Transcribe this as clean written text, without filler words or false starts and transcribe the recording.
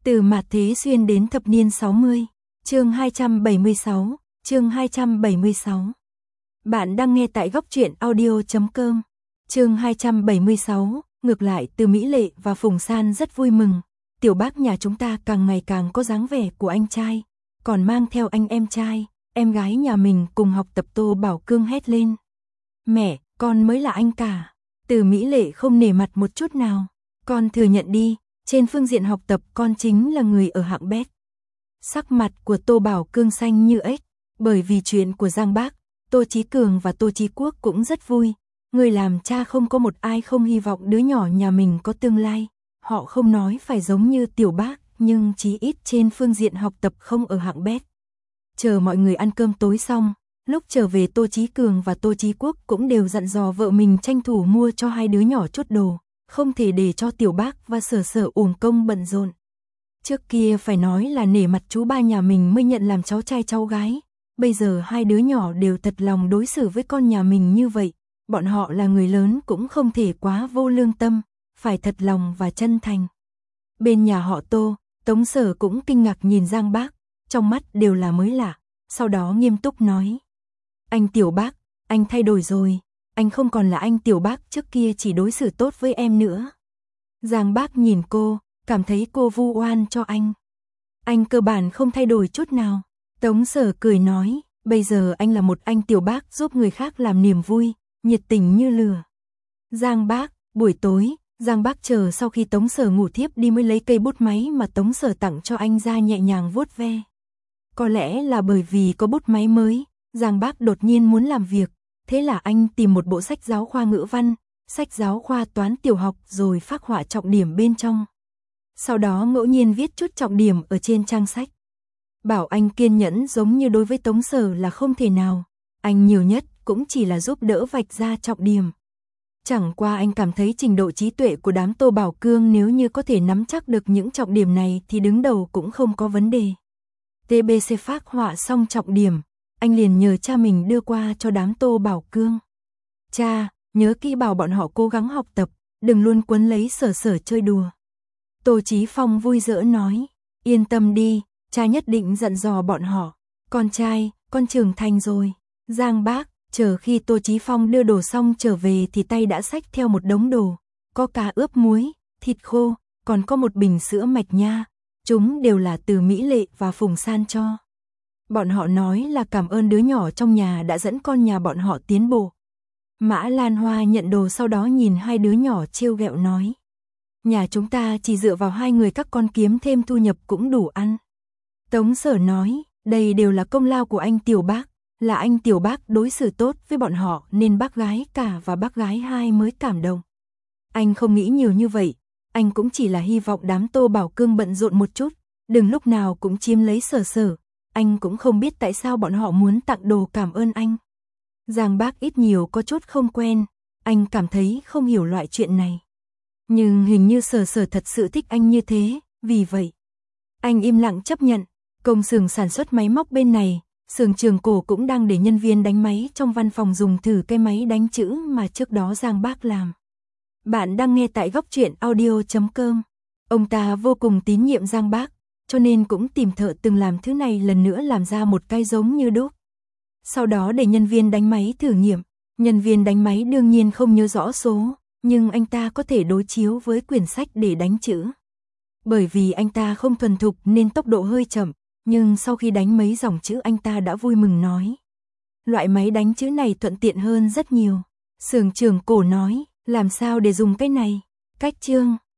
Từ mạt thế xuyên đến thập niên 60, chương 276, chương 276. Bạn đang nghe tại góc truyện audio.com. Chương 276, ngược lại Từ Mỹ Lệ và Phùng San rất vui mừng, tiểu bác nhà chúng ta càng ngày càng có dáng vẻ của anh trai, còn mang theo anh em trai, em gái nhà mình cùng học tập. Tô Bảo Cương hét lên. Mẹ, con mới là anh cả. Từ Mỹ Lệ không nể mặt một chút nào. Con thừa nhận đi, trên phương diện học tập con chính là người ở hạng bét. Sắc mặt của Tô Bảo Cương xanh như ếch, bởi vì chuyện của Giang Bác, Tô Chí Cường và Tô Chí Quốc cũng rất vui. Người làm cha không có một ai không hy vọng đứa nhỏ nhà mình có tương lai. Họ không nói phải giống như tiểu bác, nhưng chí ít trên phương diện học tập không ở hạng bét. Chờ mọi người ăn cơm tối xong, lúc trở về Tô Chí Cường và Tô Chí Quốc cũng đều dặn dò vợ mình tranh thủ mua cho hai đứa nhỏ chút đồ, không thể để cho tiểu bác và Sở Sở uổng công bận rộn. Trước kia phải nói là nể mặt chú ba nhà mình mới nhận làm cháu trai cháu gái, bây giờ hai đứa nhỏ đều thật lòng đối xử với con nhà mình như vậy, bọn họ là người lớn cũng không thể quá vô lương tâm, phải thật lòng và chân thành. Bên nhà họ Tô, Tống Sở cũng kinh ngạc nhìn Giang Bác, trong mắt đều là mới lạ, sau đó nghiêm túc nói. Anh tiểu bác, anh thay đổi rồi, anh không còn là anh tiểu bác trước kia chỉ đối xử tốt với em nữa. Giang Bác nhìn cô, cảm thấy cô vu oan cho anh. Anh cơ bản không thay đổi chút nào. Tống Sở cười nói, bây giờ anh là một anh tiểu bác giúp người khác làm niềm vui, nhiệt tình như lửa. Giang Bác, buổi tối, Giang Bác chờ sau khi Tống Sở ngủ thiếp đi mới lấy cây bút máy mà Tống Sở tặng cho anh ra nhẹ nhàng vuốt ve. Có lẽ là bởi vì có bút máy mới, Giang Bác đột nhiên muốn làm việc, thế là anh tìm một bộ sách giáo khoa ngữ văn, sách giáo khoa toán tiểu học rồi phác họa trọng điểm bên trong. Sau đó ngẫu nhiên viết chút trọng điểm ở trên trang sách. Bảo anh kiên nhẫn giống như đối với Tống Sở là không thể nào, anh nhiều nhất cũng chỉ là giúp đỡ vạch ra trọng điểm. Chẳng qua anh cảm thấy trình độ trí tuệ của đám Tô Bảo Cương nếu như có thể nắm chắc được những trọng điểm này thì đứng đầu cũng không có vấn đề. TBC phác họa xong trọng điểm, anh liền nhờ cha mình đưa qua cho đám Tô Bảo Cương. Cha, nhớ kỹ bảo bọn họ cố gắng học tập, đừng luôn quấn lấy Sở Sở chơi đùa. Tô Chí Phong vui dỡ nói, yên tâm đi, cha nhất định dặn dò bọn họ. Con trai, con trưởng thành rồi. Giang Bác, chờ khi Tô Chí Phong đưa đồ xong trở về thì tay đã xách theo một đống đồ. Có cá ướp muối, thịt khô, còn có một bình sữa mạch nha. Chúng đều là Từ Mỹ Lệ và Phùng San cho. Bọn họ nói là cảm ơn đứa nhỏ trong nhà đã dẫn con nhà bọn họ tiến bộ. Mã Lan Hoa nhận đồ sau đó nhìn hai đứa nhỏ trêu ghẹo nói. Nhà chúng ta chỉ dựa vào hai người các con kiếm thêm thu nhập cũng đủ ăn. Tống Sở nói, đây đều là công lao của anh tiểu bác, là anh tiểu bác đối xử tốt với bọn họ nên bác gái cả và bác gái hai mới cảm động. Anh không nghĩ nhiều như vậy, anh cũng chỉ là hy vọng đám Tô Bảo Cương bận rộn một chút, đừng lúc nào cũng chiếm lấy Sở Sở, anh cũng không biết tại sao bọn họ muốn tặng đồ cảm ơn anh. Giang Bác ít nhiều có chút không quen, anh cảm thấy không hiểu loại chuyện này. Nhưng hình như Sở Sở thật sự thích anh như thế, vì vậy anh im lặng chấp nhận. Công xưởng sản xuất máy móc bên này, xưởng Trường Cổ cũng đang để nhân viên đánh máy trong văn phòng dùng thử cái máy đánh chữ mà trước đó Giang Bác làm. Bạn đang nghe tại góc truyện audio.com. Ông ta vô cùng tín nhiệm Giang Bác, cho nên cũng tìm thợ từng làm thứ này lần nữa làm ra một cái giống như đúc. Sau đó để nhân viên đánh máy thử nghiệm, nhân viên đánh máy đương nhiên không nhớ rõ số, nhưng anh ta có thể đối chiếu với quyển sách để đánh chữ. Bởi vì anh ta không thuần thục nên tốc độ hơi chậm, nhưng sau khi đánh mấy dòng chữ anh ta đã vui mừng nói. Loại máy đánh chữ này thuận tiện hơn rất nhiều. Xưởng Trường Cổ nói, làm sao để dùng cái này? Cách chương